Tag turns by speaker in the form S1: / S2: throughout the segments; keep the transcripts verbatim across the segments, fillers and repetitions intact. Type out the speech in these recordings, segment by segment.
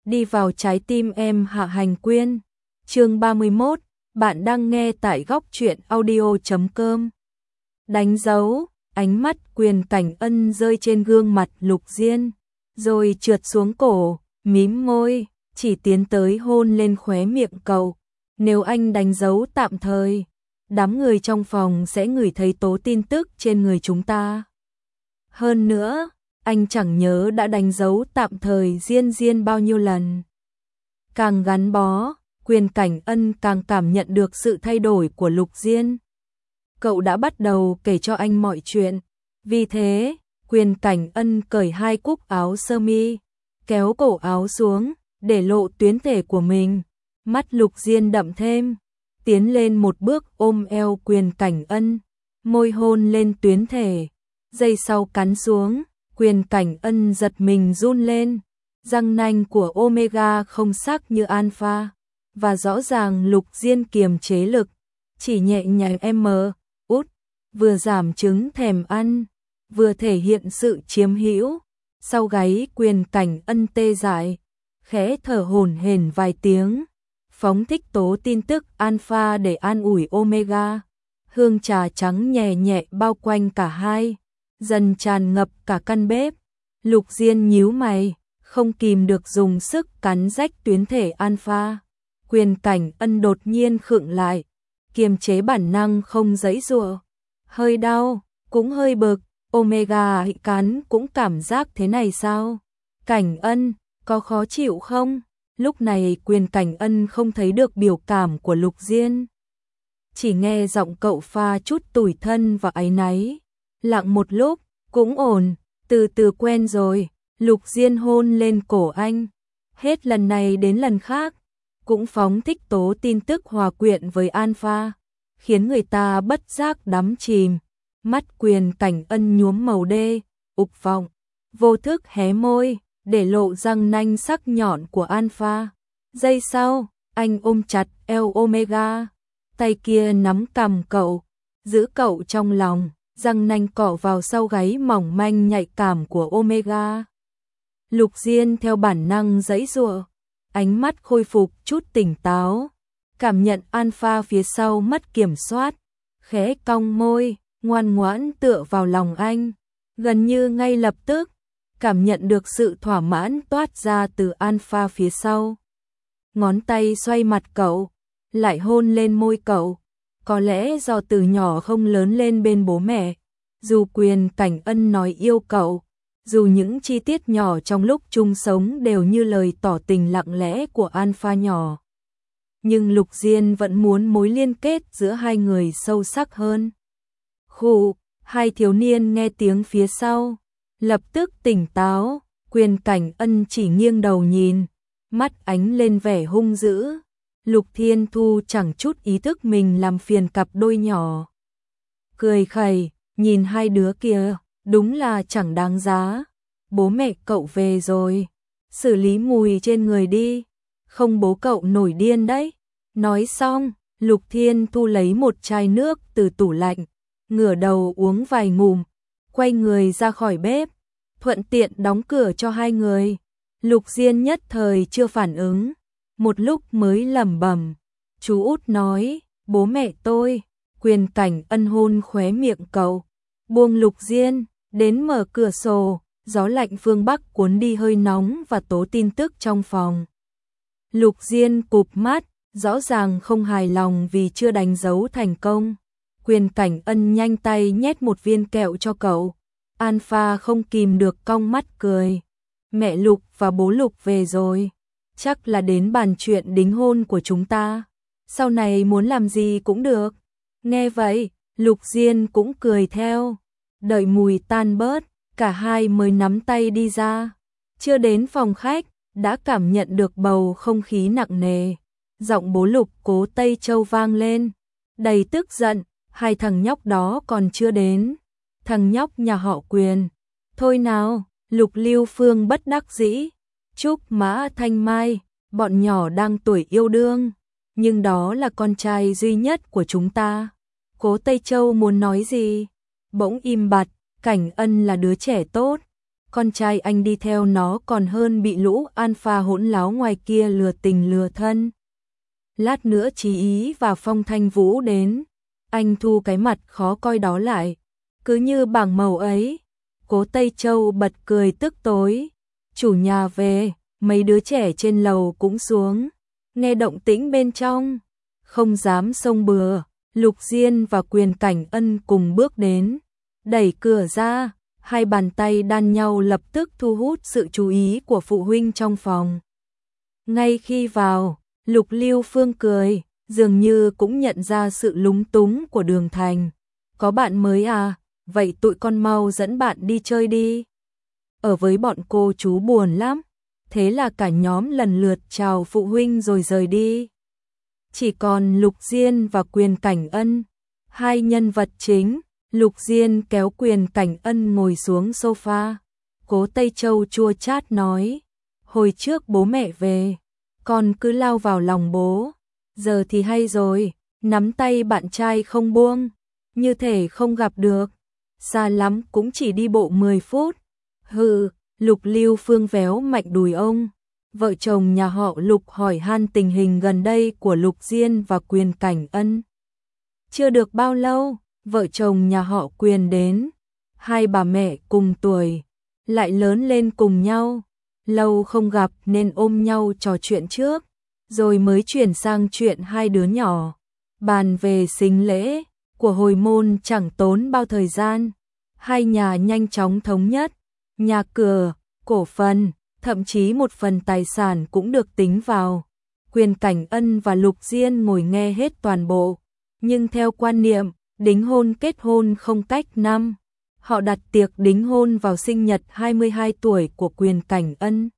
S1: đi vào trái tim em. Hạ Hành Quyên. Chương ba mươi mốt, bạn đang nghe tại góc truyện audio chấm com. Đánh dấu, ánh mắt Quyền Cảnh Ân rơi trên gương mặt Lục Diên, rồi trượt xuống cổ, mím môi, chỉ tiến tới hôn lên khóe miệng cậu. Nếu anh đánh dấu tạm thời, đám người trong phòng sẽ ngửi thấy tố tin tức trên người chúng ta. Hơn nữa, anh chẳng nhớ đã đánh dấu tạm thời Diên Diên bao nhiêu lần. Càng gắn bó, Quyền Cảnh Ân càng cảm nhận được sự thay đổi của Lục Diên. Cậu đã bắt đầu kể cho anh mọi chuyện. Vì thế, Quyền Cảnh Ân cởi hai cúc áo sơ mi, kéo cổ áo xuống, để lộ tuyến thể của mình. Mắt Lục Diên đậm thêm, tiến lên một bước ôm eo Quyền Cảnh Ân, môi hôn lên tuyến thể. Giây sau cắn xuống, Quyền Cảnh Ân giật mình run lên. Răng nanh của Omega không sắc như Alpha, và rõ ràng Lục Diên kiềm chế lực, chỉ nhẹ nhàng em út, vừa giảm chứng thèm ăn, vừa thể hiện sự chiếm hữu. Sau gáy Quyền Cảnh Ân tê dại, khẽ thở hổn hển vài tiếng, phóng thích tố tin tức Alpha để an ủi Omega. Hương trà trắng nhẹ nhẹ bao quanh cả hai, dần tràn ngập cả căn bếp. Lục Diên nhíu mày, không kìm được dùng sức cắn rách tuyến thể Alpha. Quyền Cảnh Ân đột nhiên khựng lại, kiềm chế bản năng không giãy giụa. Hơi đau, cũng hơi bực. Omega cắn cũng cảm giác thế này sao? Cảnh Ân, có khó chịu không? Lúc này Quyền Cảnh Ân không thấy được biểu cảm của Lục Diên, chỉ nghe giọng cậu pha chút tủi thân và áy náy. Lặng một lúc, cũng ổn, từ từ quen rồi. Lục Diên hôn lên cổ anh, hết lần này đến lần khác, cũng phóng thích tố tin tức hòa quyện với Alpha, khiến người ta bất giác đắm chìm. Mắt Quyền Cảnh Ân nhuốm màu đê, ục vọng, vô thức hé môi, để lộ răng nanh sắc nhọn của Alpha. Giây sau, anh ôm chặt eo Omega, tay kia nắm cằm cậu, giữ cậu trong lòng, răng nanh cọ vào sau gáy mỏng manh nhạy cảm của Omega. Lục Diên theo bản năng giãy giụa, ánh mắt khôi phục chút tỉnh táo, cảm nhận Alpha phía sau mất kiểm soát, khẽ cong môi, ngoan ngoãn tựa vào lòng anh. Gần như ngay lập tức, cảm nhận được sự thỏa mãn toát ra từ Alpha phía sau. Ngón tay xoay mặt cậu, lại hôn lên môi cậu. Có lẽ do từ nhỏ không lớn lên bên bố mẹ, dù Quyền Cảnh Ân nói yêu cậu, dù những chi tiết nhỏ trong lúc chung sống đều như lời tỏ tình lặng lẽ của Alpha nhỏ, nhưng Lục Diên vẫn muốn mối liên kết giữa hai người sâu sắc hơn. Khụ, hai thiếu niên nghe tiếng phía sau, lập tức tỉnh táo. Quyền Cảnh Ân chỉ nghiêng đầu nhìn, mắt ánh lên vẻ hung dữ. Lục Thiên Thu chẳng chút ý thức mình làm phiền cặp đôi nhỏ, cười khẩy, nhìn hai đứa kia, đúng là chẳng đáng giá. Bố mẹ cậu về rồi, xử lý mùi trên người đi, không bố cậu nổi điên đấy. Nói xong, Lục Thiên Thu lấy một chai nước từ tủ lạnh, ngửa đầu uống vài ngụm, quay người ra khỏi bếp, thuận tiện đóng cửa cho hai người. Lục Diên nhất thời chưa phản ứng, một lúc mới lẩm bẩm, chú út nói, bố mẹ tôi. Quyền Cảnh Ân hôn khóe miệng cậu, buông Lục Diên, đến mở cửa sổ, gió lạnh phương Bắc cuốn đi hơi nóng và tố tin tức trong phòng. Lục Diên cụp mắt, rõ ràng không hài lòng vì chưa đánh dấu thành công. Quyền Cảnh Ân nhanh tay nhét một viên kẹo cho cậu. Alpha không kìm được cong mắt cười. Mẹ Lục và bố Lục về rồi, chắc là đến bàn chuyện đính hôn của chúng ta. Sau này muốn làm gì cũng được. Nghe vậy, Lục Diên cũng cười theo. Đợi mùi tan bớt, cả hai mới nắm tay đi ra. Chưa đến phòng khách, đã cảm nhận được bầu không khí nặng nề. Giọng bố Lục Cố Tây Châu vang lên, đầy tức giận. Hai thằng nhóc đó còn chưa đến. Thằng nhóc nhà họ Quyền. Thôi nào, Lục Lưu Phương bất đắc dĩ. Trúc Mã Thanh Mai, bọn nhỏ đang tuổi yêu đương, nhưng đó là con trai duy nhất của chúng ta. Cố Tây Châu muốn nói gì, bỗng im bặt. Cảnh Ân là đứa trẻ tốt, con trai anh đi theo nó còn hơn bị lũ alpha hỗn láo ngoài kia lừa tình lừa thân. Lát nữa Chí Ý và Phong Thanh Vũ đến, anh thu cái mặt khó coi đó lại, cứ như bảng màu ấy. Cố Tây Châu bật cười tức tối, chủ nhà về, mấy đứa trẻ trên lầu cũng xuống, nghe động tĩnh bên trong, không dám xông bừa. Lục Diên và Quyền Cảnh Ân cùng bước đến, đẩy cửa ra, hai bàn tay đan nhau lập tức thu hút sự chú ý của phụ huynh trong phòng. Ngay khi vào, Lục Lưu Phương cười, dường như cũng nhận ra sự lúng túng của Đường Thành. Có bạn mới à, vậy tụi con mau dẫn bạn đi chơi đi. Ở với bọn cô chú buồn lắm. Thế là cả nhóm lần lượt chào phụ huynh rồi rời đi. Chỉ còn Lục Diên và Quyền Cảnh Ân, hai nhân vật chính. Lục Diên kéo Quyền Cảnh Ân ngồi xuống sofa. Cố Tây Châu chua chát nói, hồi trước bố mẹ về, con cứ lao vào lòng bố. Giờ thì hay rồi, nắm tay bạn trai không buông, như thể không gặp được. Xa lắm cũng chỉ đi bộ mười phút. Hừ, Lục Lưu Phương véo mạnh đùi ông. Vợ chồng nhà họ Lục hỏi han tình hình gần đây của Lục Diên và Quyền Cảnh Ân. Chưa được bao lâu, vợ chồng nhà họ Quyền đến. Hai bà mẹ cùng tuổi, lại lớn lên cùng nhau. Lâu không gặp nên ôm nhau trò chuyện trước, rồi mới chuyển sang chuyện hai đứa nhỏ. Bàn về sính lễ của hồi môn chẳng tốn bao thời gian. Hai nhà nhanh chóng thống nhất, nhà cửa, cổ phần, thậm chí một phần tài sản cũng được tính vào. Quyền Cảnh Ân và Lục Diên ngồi nghe hết toàn bộ, nhưng theo quan niệm, đính hôn kết hôn không cách năm. Họ đặt tiệc đính hôn vào sinh nhật hai mươi hai tuổi của Quyền Cảnh Ân.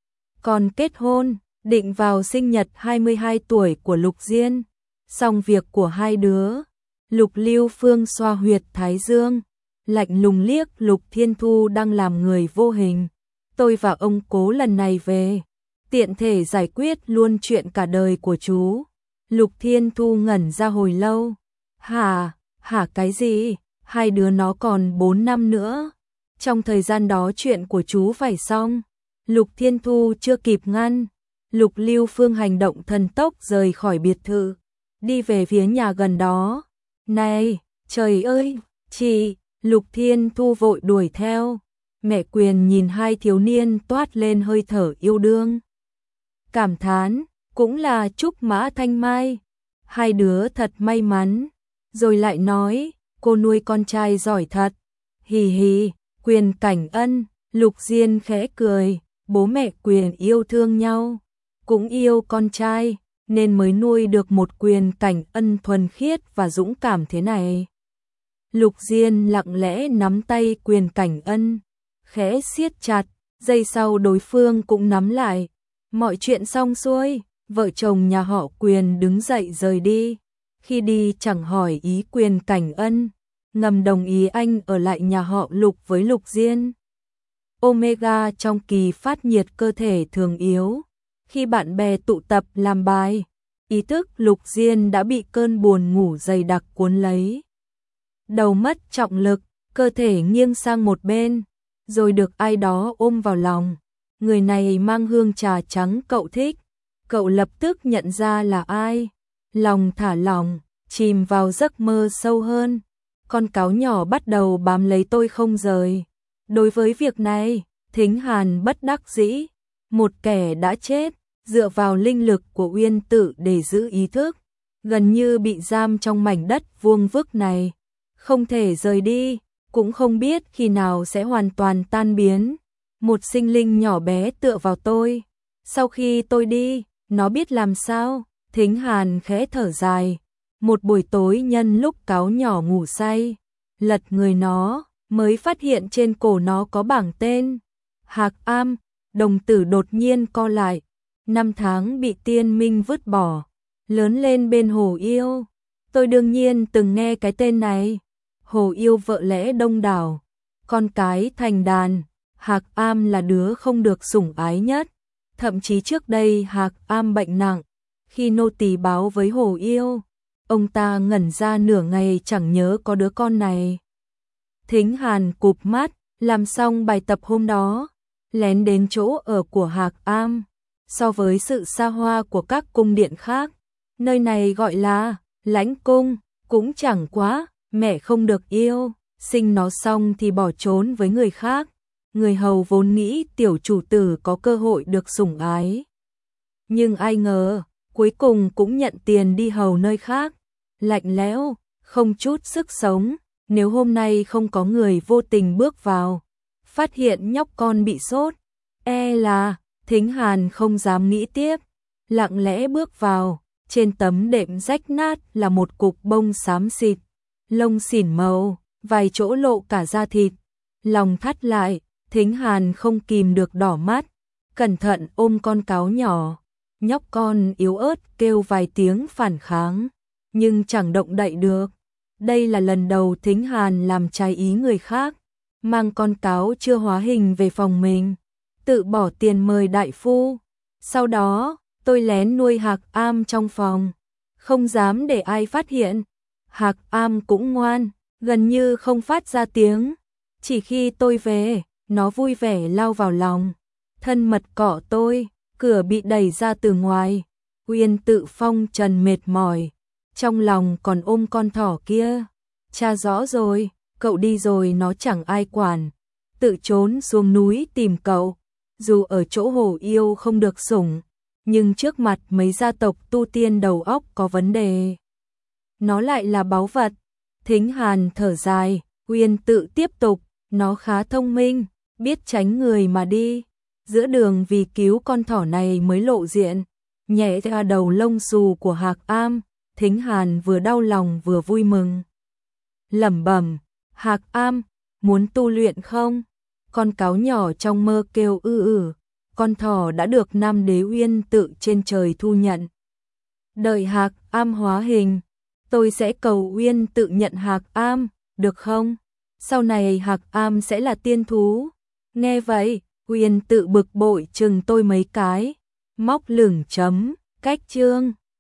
S1: Còn kết hôn, định vào sinh nhật hai mươi hai tuổi của Lục Diên. Xong việc của hai đứa, Lục Lưu Phương xoa huyệt thái dương, lạnh lùng liếc Lục Thiên Thu đang làm người vô hình. Tôi và ông Cố lần này về, tiện thể giải quyết luôn chuyện cả đời của chú. Lục Thiên Thu ngẩn ra hồi lâu. Hả, hả cái gì? Hai đứa nó còn bốn năm nữa. Trong thời gian đó chuyện của chú phải xong. Lục Thiên Thu chưa kịp ngăn. Lục Lưu Phương hành động thần tốc rời khỏi biệt thự, đi về phía nhà gần đó. Này, trời ơi, chị! Lục Thiên Thu vội đuổi theo. Mẹ Quyền nhìn hai thiếu niên toát lên hơi thở yêu đương. Cảm thán, cũng là Trúc Mã Thanh Mai. Hai đứa thật may mắn. Rồi lại nói, cô nuôi con trai giỏi thật. Hì hì, Quyền Cảnh Ân, Lục Diên khẽ cười. Bố mẹ Quyền yêu thương nhau, cũng yêu con trai, nên mới nuôi được một Quyền Cảnh Ân thuần khiết và dũng cảm thế này. Lục Diên lặng lẽ nắm tay Quyền Cảnh Ân, khẽ siết chặt, giây sau đối phương cũng nắm lại. Mọi chuyện xong xuôi, vợ chồng nhà họ Quyền đứng dậy rời đi. Khi đi chẳng hỏi ý Quyền Cảnh Ân, ngầm đồng ý anh ở lại nhà họ Lục với Lục Diên. Omega trong kỳ phát nhiệt cơ thể thường yếu. Khi bạn bè tụ tập làm bài, ý thức Lục Diên đã bị cơn buồn ngủ dày đặc cuốn lấy. Đầu mất trọng lực, cơ thể nghiêng sang một bên, rồi được ai đó ôm vào lòng. Người này mang hương trà trắng cậu thích. Cậu lập tức nhận ra là ai. Lòng thả lỏng, chìm vào giấc mơ sâu hơn. Con cáo nhỏ bắt đầu bám lấy tôi không rời. Đối với việc này, Thính Hàn bất đắc dĩ. Một kẻ đã chết, dựa vào linh lực của Uyên Tự để giữ ý thức, gần như bị giam trong mảnh đất vuông vức này. Không thể rời đi, cũng không biết khi nào sẽ hoàn toàn tan biến. Một sinh linh nhỏ bé tựa vào tôi. Sau khi tôi đi, nó biết làm sao? Thính Hàn khẽ thở dài. Một buổi tối nhân lúc cáo nhỏ ngủ say, lật người nó, mới phát hiện trên cổ nó có bảng tên. Hạc Am, đồng tử đột nhiên co lại. Năm tháng bị Tiên Minh vứt bỏ, lớn lên bên Hồ Yêu. Tôi đương nhiên từng nghe cái tên này. Hồ Yêu vợ lẽ đông đảo, con cái thành đàn. Hạc Am là đứa không được sủng ái nhất. Thậm chí trước đây Hạc Am bệnh nặng. Khi nô tỳ báo với Hồ Yêu, ông ta ngẩn ra nửa ngày chẳng nhớ có đứa con này. Thính Hàn cụp mắt, Làm xong bài tập hôm đó, lén đến chỗ ở của Hạc Am. So với sự xa hoa của các cung điện khác, nơi này gọi là lãnh cung, cũng chẳng quá, mẹ không được yêu, sinh nó xong thì bỏ trốn với người khác. Người hầu vốn nghĩ tiểu chủ tử có cơ hội được sủng ái. Nhưng ai ngờ, cuối cùng cũng nhận tiền đi hầu nơi khác. Lạnh lẽo, không chút sức sống, nếu hôm nay không có người vô tình bước vào, phát hiện nhóc con bị sốt, e là Thính Hàn không dám nghĩ tiếp, lặng lẽ bước vào, trên tấm đệm rách nát là một cục bông xám xịt, lông xỉn màu, vài chỗ lộ cả da thịt, lòng thắt lại, Thính Hàn không kìm được đỏ mắt, cẩn thận ôm con cáo nhỏ, nhóc con yếu ớt kêu vài tiếng phản kháng, nhưng chẳng động đậy được. Đây là lần đầu Thính Hàn làm trái ý người khác, mang con cáo chưa hóa hình về phòng mình, tự bỏ tiền mời đại phu. Sau đó, tôi lén nuôi Hạc Am trong phòng, không dám để ai phát hiện. Hạc Am cũng ngoan, gần như không phát ra tiếng. Chỉ khi tôi về, nó vui vẻ lao vào lòng, thân mật cọ tôi. Cửa bị đẩy ra từ ngoài, Uyên Tự phong trần mệt mỏi, trong lòng còn ôm con thỏ kia. Cha rõ rồi, cậu đi rồi nó chẳng ai quản, tự trốn xuống núi tìm cậu. Dù ở chỗ Hồ Yêu không được sủng, nhưng trước mặt mấy gia tộc tu tiên đầu óc có vấn đề, nó lại là báu vật. Thính Hàn thở dài, Uyên Tự tiếp tục, nó khá thông minh, biết tránh người mà đi. Giữa đường vì cứu con thỏ này mới lộ diện, nhẹ ra đầu lông xù của Hạc Am. Thính Hàn vừa đau lòng vừa vui mừng, lẩm bẩm, Hạc Am, muốn tu luyện không? Con cáo nhỏ trong mơ kêu ư ử, con thỏ đã được Nam Đế Uyên Tự trên trời thu nhận. Đợi Hạc Am hóa hình, tôi sẽ cầu Uyên Tự nhận Hạc Am, được không? Sau này Hạc Am sẽ là tiên thú. Nghe vậy, Uyên Tự bực bội chừng tôi mấy cái, móc lửng chấm, cách chương.